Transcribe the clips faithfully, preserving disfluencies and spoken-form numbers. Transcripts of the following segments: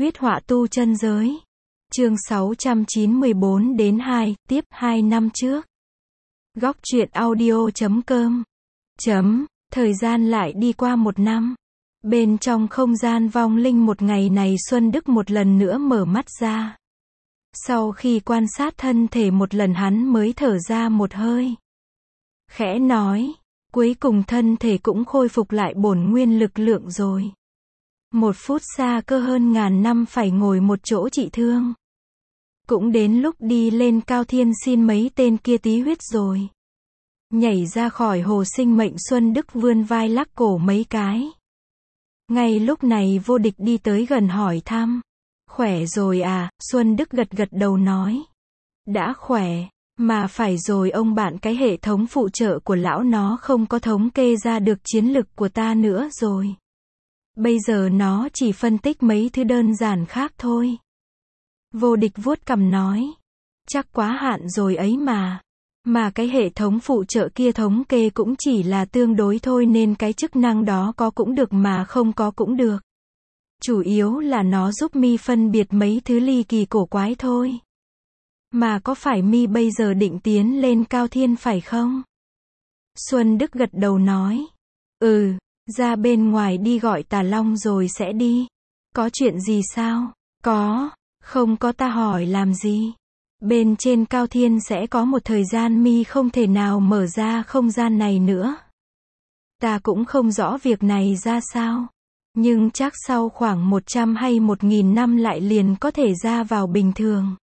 Huyết họa tu chân giới. Chương sáu trăm chín mươi bốn đến hai, tiếp hai năm trước. Góc truyện audio chấm com. Chấm, thời gian lại đi qua một năm. Bên trong không gian vong linh một ngày này Xuân Đức một lần nữa mở mắt ra. Sau khi quan sát thân thể một lần hắn mới thở ra một hơi. Khẽ nói, cuối cùng thân thể cũng khôi phục lại bổn nguyên lực lượng rồi. Một phút xa cơ hơn ngàn năm phải ngồi một chỗ trị thương. Cũng đến lúc đi lên cao thiên xin mấy tên kia tí huyết rồi. Nhảy ra khỏi hồ sinh mệnh Xuân Đức vươn vai lắc cổ mấy cái. Ngay lúc này Vô Địch đi tới gần hỏi thăm. Khỏe rồi à, Xuân Đức gật gật đầu nói. Đã khỏe, mà phải rồi ông bạn, cái hệ thống phụ trợ của lão nó không có thống kê ra được chiến lực của ta nữa rồi. Bây giờ nó chỉ phân tích mấy thứ đơn giản khác thôi. Vô Địch vuốt cằm nói. Chắc quá hạn rồi ấy mà. Mà cái hệ thống phụ trợ kia thống kê cũng chỉ là tương đối thôi nên cái chức năng đó có cũng được mà không có cũng được. Chủ yếu là nó giúp mi phân biệt mấy thứ ly kỳ cổ quái thôi. Mà có phải mi bây giờ định tiến lên cao thiên phải không? Xuân Đức gật đầu nói. Ừ, ra bên ngoài đi gọi Tà Long rồi sẽ đi. Có chuyện gì sao? Có, không có ta hỏi làm gì? Bên trên cao thiên sẽ có một thời gian mi không thể nào mở ra không gian này nữa. Ta cũng không rõ việc này ra sao. Nhưng chắc sau khoảng một trăm hay một nghìn năm lại liền có thể ra vào bình thường.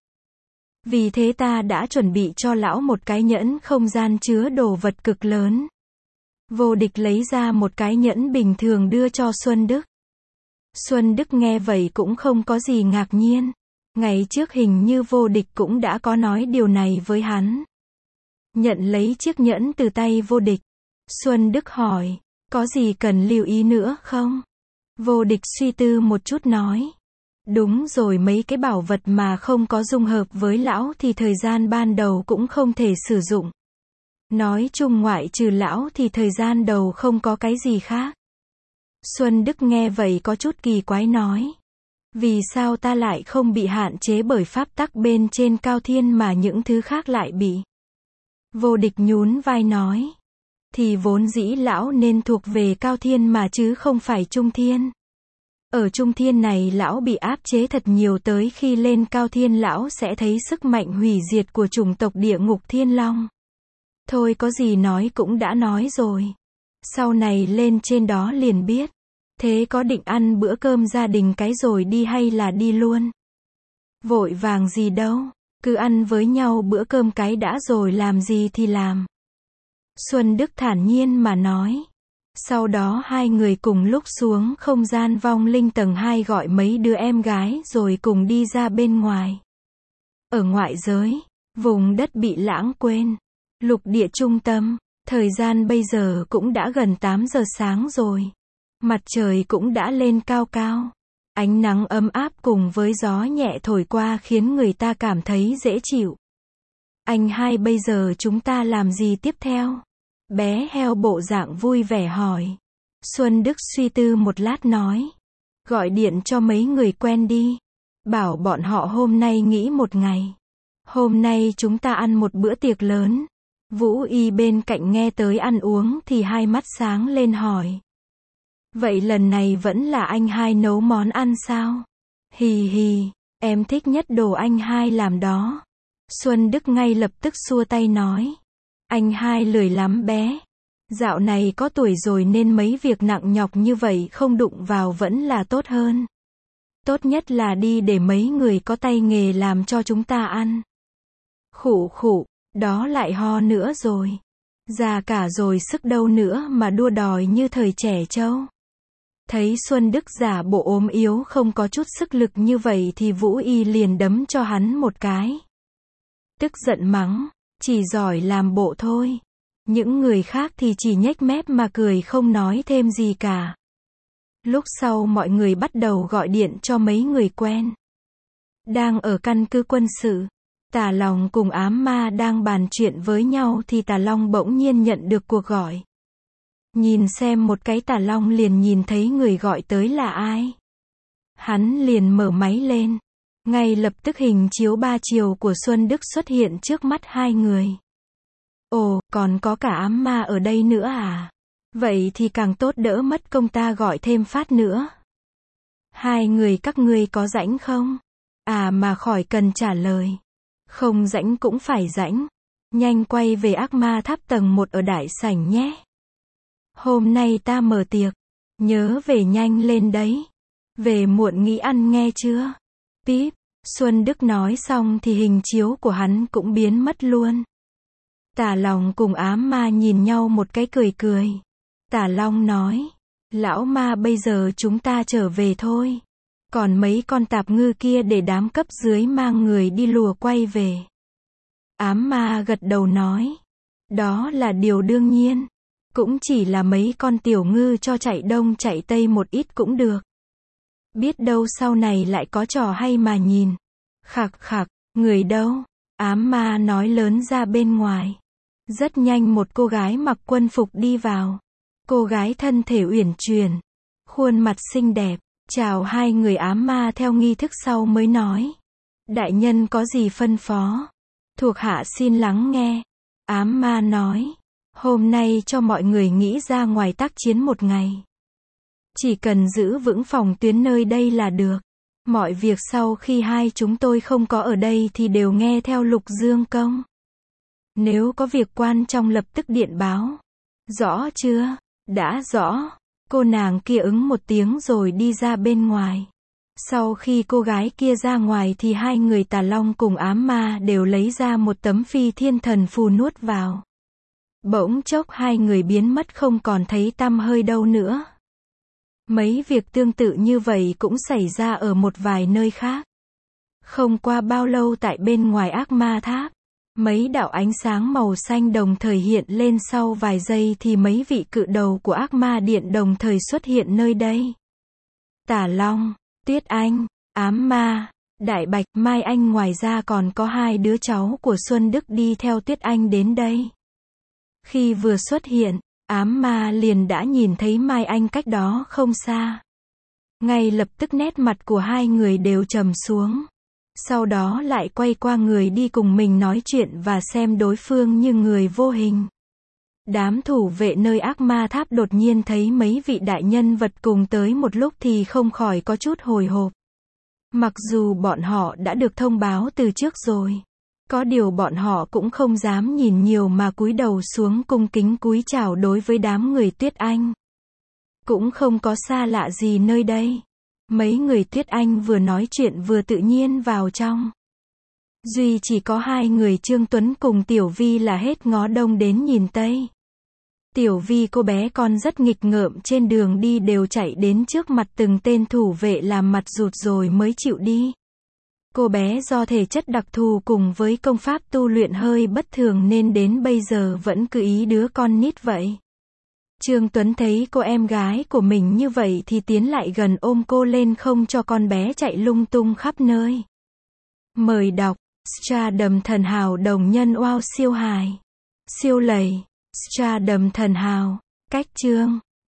Vì thế ta đã chuẩn bị cho lão một cái nhẫn không gian chứa đồ vật cực lớn. Vô Địch lấy ra một cái nhẫn bình thường đưa cho Xuân Đức. Xuân Đức nghe vậy cũng không có gì ngạc nhiên. Ngày trước hình như Vô Địch cũng đã có nói điều này với hắn. Nhận lấy chiếc nhẫn từ tay Vô Địch. Xuân Đức hỏi, có gì cần lưu ý nữa không? Vô Địch suy tư một chút nói. Đúng rồi, mấy cái bảo vật mà không có dung hợp với lão thì thời gian ban đầu cũng không thể sử dụng. Nói chung ngoại trừ lão thì thời gian đầu không có cái gì khác. Xuân Đức nghe vậy có chút kỳ quái nói. Vì sao ta lại không bị hạn chế bởi pháp tắc bên trên cao thiên mà những thứ khác lại bị? Vô Địch nhún vai nói. Thì vốn dĩ lão nên thuộc về cao thiên mà chứ không phải trung thiên. Ở trung thiên này lão bị áp chế thật nhiều, tới khi lên cao thiên lão sẽ thấy sức mạnh hủy diệt của chủng tộc địa ngục thiên long. Thôi có gì nói cũng đã nói rồi. Sau này lên trên đó liền biết. Thế có định ăn bữa cơm gia đình cái rồi đi hay là đi luôn? Vội vàng gì đâu, cứ ăn với nhau bữa cơm cái đã rồi làm gì thì làm. Xuân Đức thản nhiên mà nói. Sau đó hai người cùng lúc xuống không gian vong linh tầng hai gọi mấy đứa em gái rồi cùng đi ra bên ngoài. Ở ngoại giới, vùng đất bị lãng quên, lục địa trung tâm, thời gian bây giờ cũng đã gần tám giờ sáng rồi. Mặt trời cũng đã lên cao cao. Ánh nắng ấm áp cùng với gió nhẹ thổi qua khiến người ta cảm thấy dễ chịu. Anh hai, bây giờ chúng ta làm gì tiếp theo? Bé heo bộ dạng vui vẻ hỏi. Xuân Đức suy tư một lát nói. Gọi điện cho mấy người quen đi. Bảo bọn họ hôm nay nghỉ một ngày. Hôm nay chúng ta ăn một bữa tiệc lớn. Vũ Y bên cạnh nghe tới ăn uống thì hai mắt sáng lên hỏi. Vậy lần này vẫn là anh hai nấu món ăn sao? Hì hì, em thích nhất đồ anh hai làm đó. Xuân Đức ngay lập tức xua tay nói. Anh hai lười lắm bé. Dạo này có tuổi rồi nên mấy việc nặng nhọc như vậy không đụng vào vẫn là tốt hơn. Tốt nhất là đi để mấy người có tay nghề làm cho chúng ta ăn. Khụ khụ, đó lại ho nữa rồi. Già cả rồi sức đâu nữa mà đua đòi như thời trẻ trâu. Thấy Xuân Đức giả bộ ốm yếu không có chút sức lực như vậy thì Vũ Y liền đấm cho hắn một cái. Tức giận mắng, chỉ giỏi làm bộ thôi. Những người khác thì chỉ nhếch mép mà cười không nói thêm gì cả. Lúc sau mọi người bắt đầu gọi điện cho mấy người quen. Đang ở căn cứ quân sự, Tà Long cùng Ám Ma đang bàn chuyện với nhau thì Tà Long bỗng nhiên nhận được cuộc gọi. Nhìn xem một cái Tà Long liền nhìn thấy người gọi tới là ai. Hắn liền mở máy lên. Ngay lập tức hình chiếu ba chiều của Xuân Đức xuất hiện trước mắt hai người. Ồ, còn có cả ám ma ở đây nữa à? Vậy thì càng tốt, đỡ mất công ta gọi thêm phát nữa. Hai người các ngươi có rảnh không? À mà khỏi cần trả lời. Không rảnh cũng phải rảnh. Nhanh quay về ác ma tháp tầng một ở đại sảnh nhé. Hôm nay ta mở tiệc. Nhớ về nhanh lên đấy. Về muộn nghĩ ăn nghe chưa? Píp. Xuân Đức nói xong thì hình chiếu của hắn cũng biến mất luôn. Tả Long cùng ám ma nhìn nhau một cái cười cười. Tả Long nói. Lão ma, bây giờ chúng ta trở về thôi. Còn mấy con tạp ngư kia để đám cấp dưới mang người đi lùa quay về. Ám ma gật đầu nói. Đó là điều đương nhiên. Cũng chỉ là mấy con tiểu ngư cho chạy đông chạy tây một ít cũng được. Biết đâu sau này lại có trò hay mà nhìn. Khạc khạc, người đâu? Ám ma nói lớn ra bên ngoài. Rất nhanh một cô gái mặc quân phục đi vào. Cô gái thân thể uyển chuyển, khuôn mặt xinh đẹp, chào hai người. Ám ma theo nghi thức sau mới nói. Đại nhân có gì phân phó? Thuộc hạ xin lắng nghe. Ám ma nói. Hôm nay cho mọi người nghĩ ra ngoài tác chiến một ngày. Chỉ cần giữ vững phòng tuyến nơi đây là được. Mọi việc sau khi hai chúng tôi không có ở đây thì đều nghe theo Lục Dương Công. Nếu có việc quan trọng lập tức điện báo. Rõ chưa? Đã rõ. Cô nàng kia ứng một tiếng rồi đi ra bên ngoài. Sau khi cô gái kia ra ngoài thì hai người Tà Long cùng ám ma đều lấy ra một tấm phi thiên thần phù nuốt vào. Bỗng chốc hai người biến mất không còn thấy tăm hơi đâu nữa. Mấy việc tương tự như vậy cũng xảy ra ở một vài nơi khác. Không qua bao lâu tại bên ngoài ác ma tháp, mấy đạo ánh sáng màu xanh đồng thời hiện lên, sau vài giây thì mấy vị cự đầu của ác ma điện đồng thời xuất hiện nơi đây. Tả Long, Tuyết Anh, ám ma, Đại Bạch, Mai Anh, ngoài ra còn có hai đứa cháu của Xuân Đức đi theo Tuyết Anh đến đây. Khi vừa xuất hiện, ám ma liền đã nhìn thấy Mai Anh cách đó không xa. Ngay lập tức nét mặt của hai người đều trầm xuống. Sau đó lại quay qua người đi cùng mình nói chuyện và xem đối phương như người vô hình. Đám thủ vệ nơi ác ma tháp đột nhiên thấy mấy vị đại nhân vật cùng tới một lúc thì không khỏi có chút hồi hộp. Mặc dù bọn họ đã được thông báo từ trước rồi. Có điều bọn họ cũng không dám nhìn nhiều mà cúi đầu xuống cung kính cúi chào đối với đám người Tuyết Anh. Cũng không có xa lạ gì nơi đây. Mấy người Tuyết Anh vừa nói chuyện vừa tự nhiên vào trong. Duy chỉ có hai người Trương Tuấn cùng Tiểu Vi là hết ngó đông đến nhìn tây. Tiểu Vi cô bé con rất nghịch ngợm, trên đường đi đều chạy đến trước mặt từng tên thủ vệ làm mặt rụt rồi mới chịu đi. Cô bé do thể chất đặc thù cùng với công pháp tu luyện hơi bất thường nên đến bây giờ vẫn cứ ý đứa con nít vậy. Trương Tuấn thấy cô em gái của mình như vậy thì tiến lại gần ôm cô lên không cho con bé chạy lung tung khắp nơi. Mời đọc Stardom Thần Hào đồng nhân wow siêu hài. Siêu lầy. Stardom Thần Hào. Cách chương